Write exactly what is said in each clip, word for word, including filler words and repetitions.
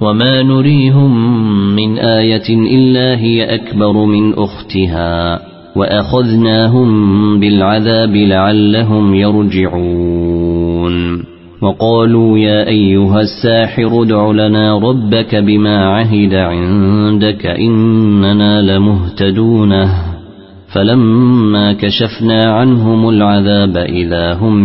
وما نريهم من آية إلا هي أكبر من أختها وأخذناهم بالعذاب لعلهم يرجعون وقالوا يا أيها الساحر ادع لنا ربك بما عهد عندك إننا لمهتدون فلما كشفنا عنهم العذاب إذا هم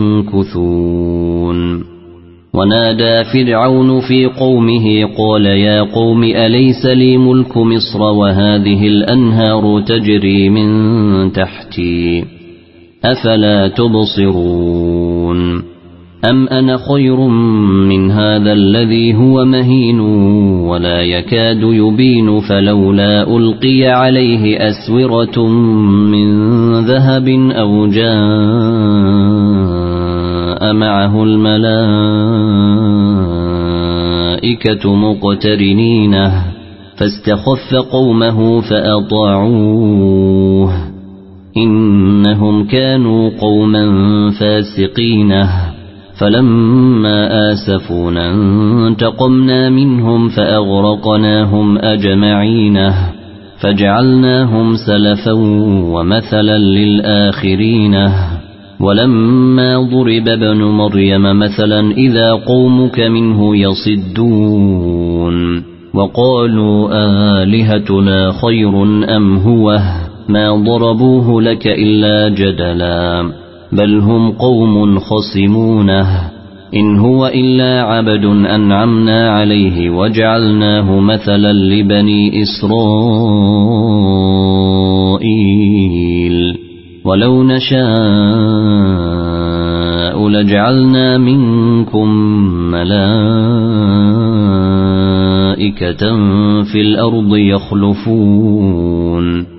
ينكثون ونادى فرعون في قومه قال يا قوم أليس لي ملك مصر وهذه الأنهار تجري من تحتي أفلا تبصرون أم أنا خير من هذا الذي هو مهين ولا يكاد يبين فلولا ألقي عليه أسورة من ذهب أو جاء معه الملائكة مقترنين فاستخف قومه فأطاعوه إنهم كانوا قوما فاسقين فلما آسفونا انتقمنا منهم فأغرقناهم أجمعين فجعلناهم سلفا ومثلا للآخرين ولما ضرب ابن مريم مثلا إذا قومك منه يصدون وقالوا آلهتنا خير أم هو ما ضربوه لك إلا جدلا بل هم قوم خصمونه إن هو إلا عبد أنعمنا عليه وجعلناه مثلا لبني إسرائيل ولو نشاء لجعلنا منكم ملائكة في الأرض يخلفون